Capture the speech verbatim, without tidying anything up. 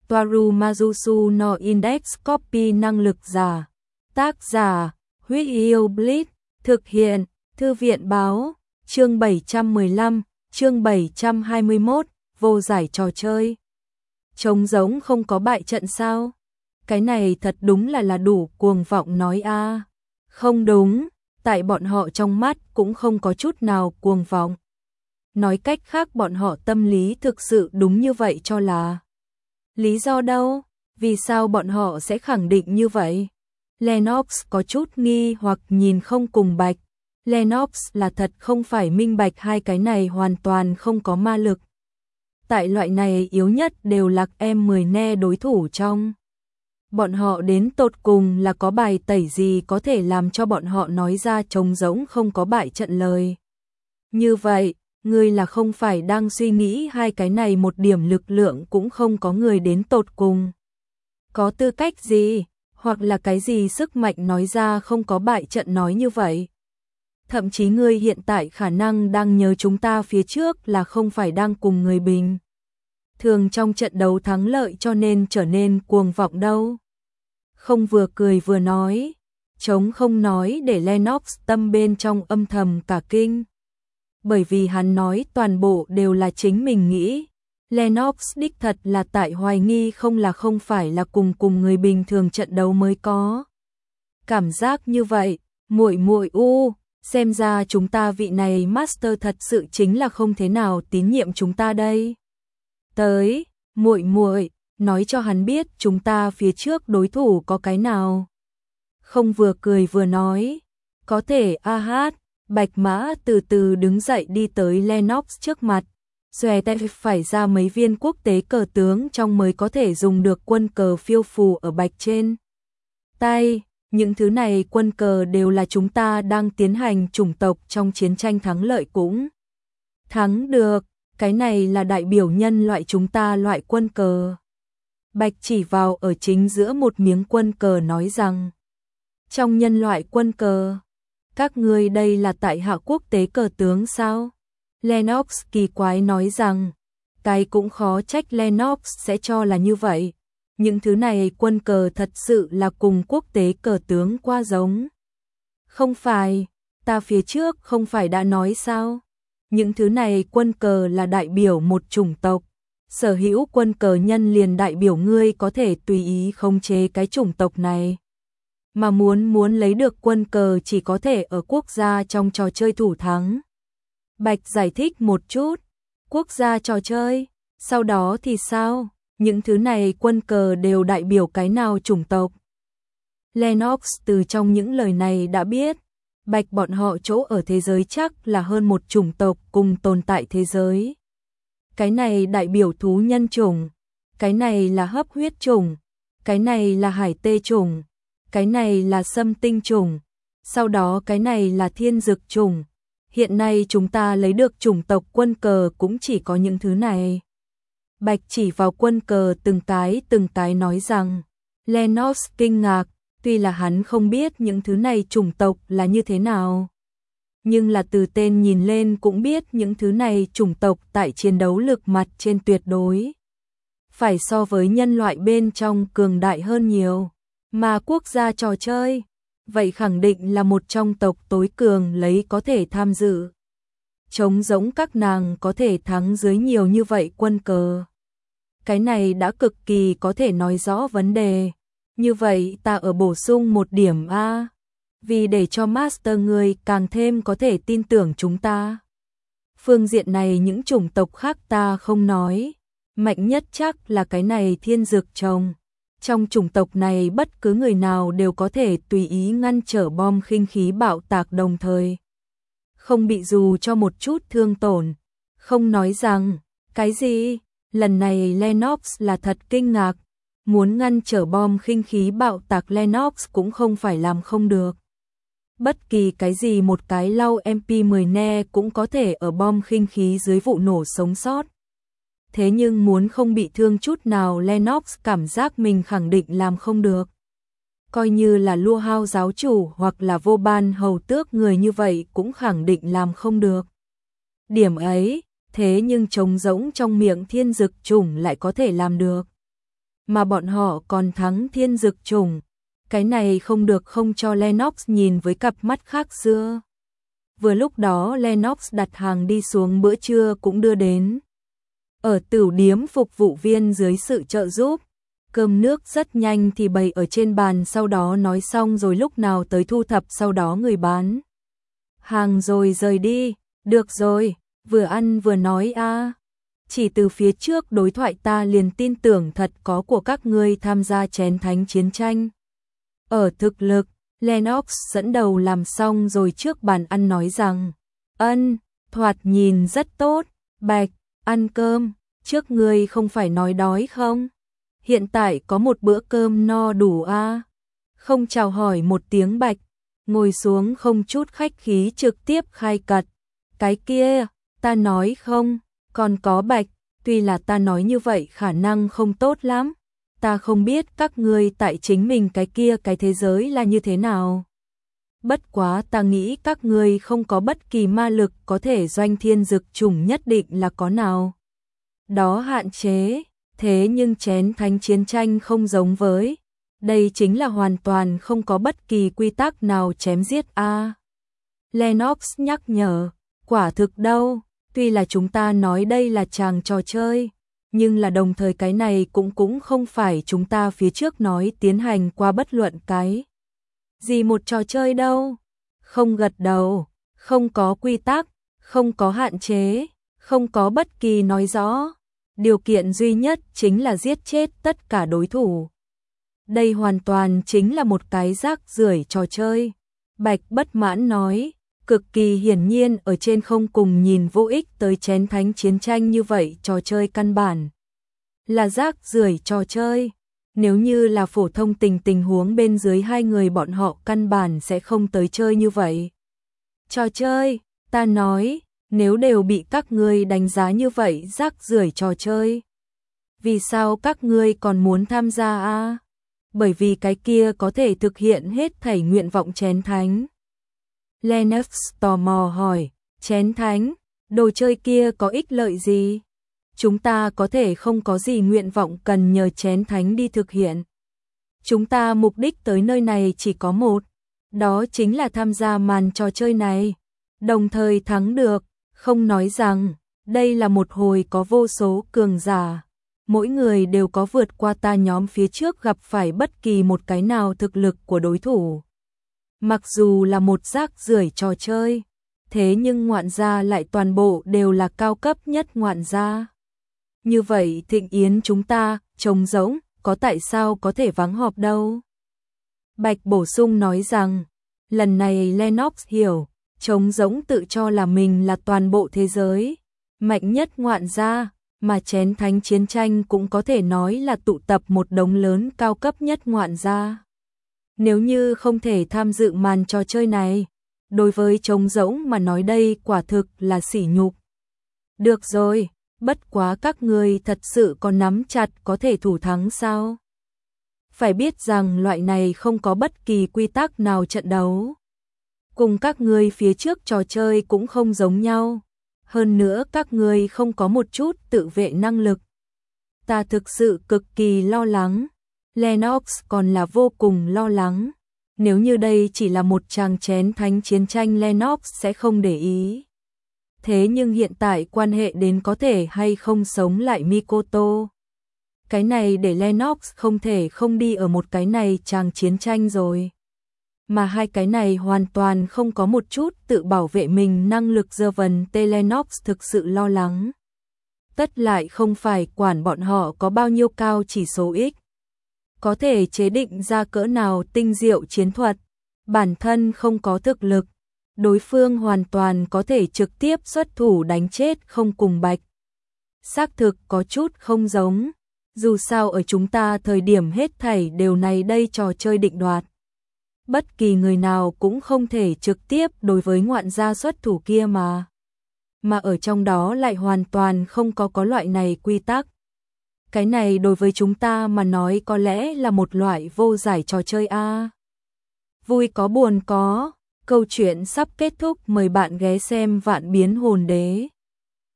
Toaru Majusu no Index Copy năng lực giả. Tác giả, Huyết Yêu Blitz, thực hiện, Thư viện báo, chương bảy trăm mười lăm, chương bảy trăm hai mươi mốt, vô giải trò chơi. Trống giống không có bại trận sao? Cái này thật đúng là là đủ cuồng vọng nói a. Không đúng, tại bọn họ trong mắt cũng không có chút nào cuồng vọng. Nói cách khác bọn họ tâm lý thực sự đúng như vậy cho là. Lý do đâu? Vì sao bọn họ sẽ khẳng định như vậy? Lennox có chút nghi hoặc nhìn không cùng Bạch. Lennox là thật không phải minh bạch hai cái này hoàn toàn không có ma lực. Tại loại này yếu nhất đều là em mười ne đối thủ trong. Bọn họ đến tột cùng là có bài tẩy gì có thể làm cho bọn họ nói ra trống rỗng không có bại trận lời. Như vậy, ngươi là không phải đang suy nghĩ hai cái này một điểm lực lượng cũng không có người đến tột cùng. Có tư cách gì, hoặc là cái gì sức mạnh nói ra không có bại trận nói như vậy. Thậm chí ngươi hiện tại khả năng đang nhớ chúng ta phía trước là không phải đang cùng người bình. Thường trong trận đấu thắng lợi cho nên trở nên cuồng vọng đâu. Không vừa cười vừa nói, chống không nói để Lennox tâm bên trong âm thầm cả kinh. Bởi vì hắn nói toàn bộ đều là chính mình nghĩ. Lennox đích thật là tại hoài nghi không là không phải là cùng cùng người bình thường trận đấu mới có. Cảm giác như vậy, muội muội u, xem ra chúng ta vị này master thật sự chính là không thế nào tín nhiệm chúng ta đây. Tới, muội muội, nói cho hắn biết chúng ta phía trước đối thủ có cái nào. Không vừa cười vừa nói, có thể a hát, Bạch Mã từ từ đứng dậy đi tới Lennox trước mặt. Xòe tay phải ra mấy viên quốc tế cờ tướng trong mới có thể dùng được quân cờ phiêu phù ở bạch trên tay. Những thứ này quân cờ đều là chúng ta đang tiến hành chủng tộc trong chiến tranh thắng lợi cũng thắng được. Cái này là đại biểu nhân loại chúng ta loại quân cờ. Bạch chỉ vào ở chính giữa một miếng quân cờ nói rằng, trong nhân loại quân cờ, các ngươi đây là tại hạ quốc tế cờ tướng sao? Lennox kỳ quái nói rằng, cái cũng khó trách Lennox sẽ cho là như vậy. Những thứ này quân cờ thật sự là cùng quốc tế cờ tướng qua giống. Không phải, ta phía trước không phải đã nói sao? Những thứ này quân cờ là đại biểu một chủng tộc. Sở hữu quân cờ nhân liền đại biểu ngươi có thể tùy ý khống chế cái chủng tộc này. Mà muốn muốn lấy được quân cờ chỉ có thể ở quốc gia trong trò chơi thủ thắng. Bạch giải thích một chút, quốc gia trò chơi, sau đó thì sao? Những thứ này quân cờ đều đại biểu cái nào chủng tộc? Lennox từ trong những lời này đã biết, Bạch bọn họ chỗ ở thế giới chắc là hơn một chủng tộc cùng tồn tại thế giới. Cái này đại biểu thú nhân chủng, cái này là hấp huyết chủng, cái này là hải tê chủng, cái này là xâm tinh chủng, sau đó cái này là thiên dực chủng. Hiện nay chúng ta lấy được chủng tộc quân cờ cũng chỉ có những thứ này. Bạch chỉ vào quân cờ từng cái từng cái nói rằng, Lennox kinh ngạc, tuy là hắn không biết những thứ này chủng tộc là như thế nào. Nhưng là từ tên nhìn lên cũng biết những thứ này chủng tộc tại chiến đấu lực mặt trên tuyệt đối. Phải so với nhân loại bên trong cường đại hơn nhiều. Mà quốc gia trò chơi, vậy khẳng định là một trong tộc tối cường lấy có thể tham dự. Trống giống các nàng có thể thắng dưới nhiều như vậy quân cờ. Cái này đã cực kỳ có thể nói rõ vấn đề. Như vậy ta ở bổ sung một điểm A. Vì để cho master người càng thêm có thể tin tưởng chúng ta. Phương diện này những chủng tộc khác ta không nói. Mạnh nhất chắc là cái này thiên dược trồng. Trong chủng tộc này bất cứ người nào đều có thể tùy ý ngăn trở bom khinh khí bạo tạc đồng thời. Không bị dù cho một chút thương tổn. Không nói rằng, cái gì? Lần này Lennox là thật kinh ngạc. Muốn ngăn trở bom khinh khí bạo tạc Lennox cũng không phải làm không được. Bất kỳ cái gì một cái lau em pê mười ne cũng có thể ở bom khinh khí dưới vụ nổ sống sót. Thế nhưng muốn không bị thương chút nào Lennox cảm giác mình khẳng định làm không được. Coi như là Lua Hao giáo chủ hoặc là Vô Ban hầu tước người như vậy cũng khẳng định làm không được. Điểm ấy, thế nhưng trống rỗng trong miệng thiên dực chủng lại có thể làm được. mà bọn họ còn thắng thiên dực chủng. Cái này không được không cho Lennox nhìn với cặp mắt khác xưa. Vừa lúc đó Lennox đặt hàng đi xuống bữa trưa cũng đưa đến. Ở tửu điếm phục vụ viên dưới sự trợ giúp, cơm nước rất nhanh thì bày ở trên bàn, sau đó nói xong rồi lúc nào tới thu thập, sau đó người bán hàng rồi rời đi. Được rồi, vừa ăn vừa nói a. Chỉ từ phía trước đối thoại ta liền tin tưởng thật có của các ngươi tham gia chén thánh chiến tranh. Ở thực lực, Lennox dẫn đầu làm xong rồi trước bàn ăn nói rằng, ân, thoạt nhìn rất tốt, Bạch, ăn cơm, trước ngươi không phải nói đói không? Hiện tại có một bữa cơm no đủ a. Không chào hỏi một tiếng Bạch, ngồi xuống không chút khách khí trực tiếp khai cật. Cái kia, ta nói không, còn có Bạch, tuy là ta nói như vậy khả năng không tốt lắm. Ta không biết các ngươi tại chính mình cái kia cái thế giới là như thế nào. Bất quá ta nghĩ các ngươi không có bất kỳ ma lực có thể doanh thiên dực chủng, nhất định là có nào đó hạn chế. Thế nhưng chén thánh chiến tranh không giống với. Đây chính là hoàn toàn không có bất kỳ quy tắc nào chém giết a. À, Lennox nhắc nhở, quả thực đâu, tuy là chúng ta nói đây là chàng trò chơi, nhưng là đồng thời cái này cũng cũng không phải chúng ta phía trước nói tiến hành qua bất luận cái gì một trò chơi đâu. Không gật đầu, không có quy tắc, không có hạn chế, không có bất kỳ nói rõ. Điều kiện duy nhất chính là giết chết tất cả đối thủ. Đây hoàn toàn chính là một cái rác rưởi trò chơi. Bạch bất mãn nói, cực kỳ hiển nhiên ở trên không cùng nhìn vô ích tới chén thánh chiến tranh như vậy, trò chơi căn bản là rác rưởi trò chơi. Nếu như là phổ thông tình tình huống bên dưới hai người bọn họ căn bản sẽ không tới chơi như vậy. Trò chơi, ta nói, nếu đều bị các ngươi đánh giá như vậy rác rưởi trò chơi, vì sao các ngươi còn muốn tham gia a? À? Bởi vì cái kia có thể thực hiện hết thảy nguyện vọng chén thánh. Lennox tò mò hỏi, chén thánh, đồ chơi kia có ích lợi gì? Chúng ta có thể không có gì nguyện vọng cần nhờ chén thánh đi thực hiện. Chúng ta mục đích tới nơi này chỉ có một, đó chính là tham gia màn trò chơi này, đồng thời thắng được. Không nói rằng, đây là một hồi có vô số cường giả, mỗi người đều có vượt qua ta nhóm phía trước gặp phải bất kỳ một cái nào thực lực của đối thủ. Mặc dù là một rác rưởi trò chơi, thế nhưng ngoạn gia lại toàn bộ đều là cao cấp nhất ngoạn gia. Như vậy thịnh yến chúng ta, trống rỗng, có tại sao có thể vắng họp đâu? Bạch bổ sung nói rằng, lần này Lennox hiểu, trống rỗng tự cho là mình là toàn bộ thế giới mạnh nhất ngoạn gia, mà chén thánh chiến tranh cũng có thể nói là tụ tập một đống lớn cao cấp nhất ngoạn gia. Nếu như không thể tham dự màn trò chơi này, đối với trống rỗng mà nói đây quả thực là sỉ nhục. Được rồi, bất quá các ngươi thật sự có nắm chặt có thể thủ thắng sao? Phải biết rằng loại này không có bất kỳ quy tắc nào trận đấu. Cùng các ngươi phía trước trò chơi cũng không giống nhau. Hơn nữa các ngươi không có một chút tự vệ năng lực. Ta thực sự cực kỳ lo lắng. Lennox còn là vô cùng lo lắng. Nếu như đây chỉ là một tràng chén thánh chiến tranh Lennox sẽ không để ý. Thế nhưng hiện tại quan hệ đến có thể hay không sống lại Mikoto. Cái này để Lennox không thể không đi ở một cái này tràng chiến tranh rồi. Mà hai cái này hoàn toàn không có một chút tự bảo vệ mình năng lực, giờ vần tê Lennox thực sự lo lắng. Tất lại không phải quản bọn họ có bao nhiêu cao chỉ số X. Có thể chế định ra cỡ nào tinh diệu chiến thuật. Bản thân không có thực lực. Đối phương hoàn toàn có thể trực tiếp xuất thủ đánh chết không cùng Bạch. Xác thực có chút không giống. Dù sao ở chúng ta thời điểm hết thảy đều này đây trò chơi định đoạt. Bất kỳ người nào cũng không thể trực tiếp đối với ngoạn gia xuất thủ kia mà. Mà ở trong đó lại hoàn toàn không có có loại này quy tắc. Cái này đối với chúng ta mà nói có lẽ là một loại vô giải trò chơi a. Vui có buồn có, câu chuyện sắp kết thúc, mời bạn ghé xem Vạn Biến Hồn Đế.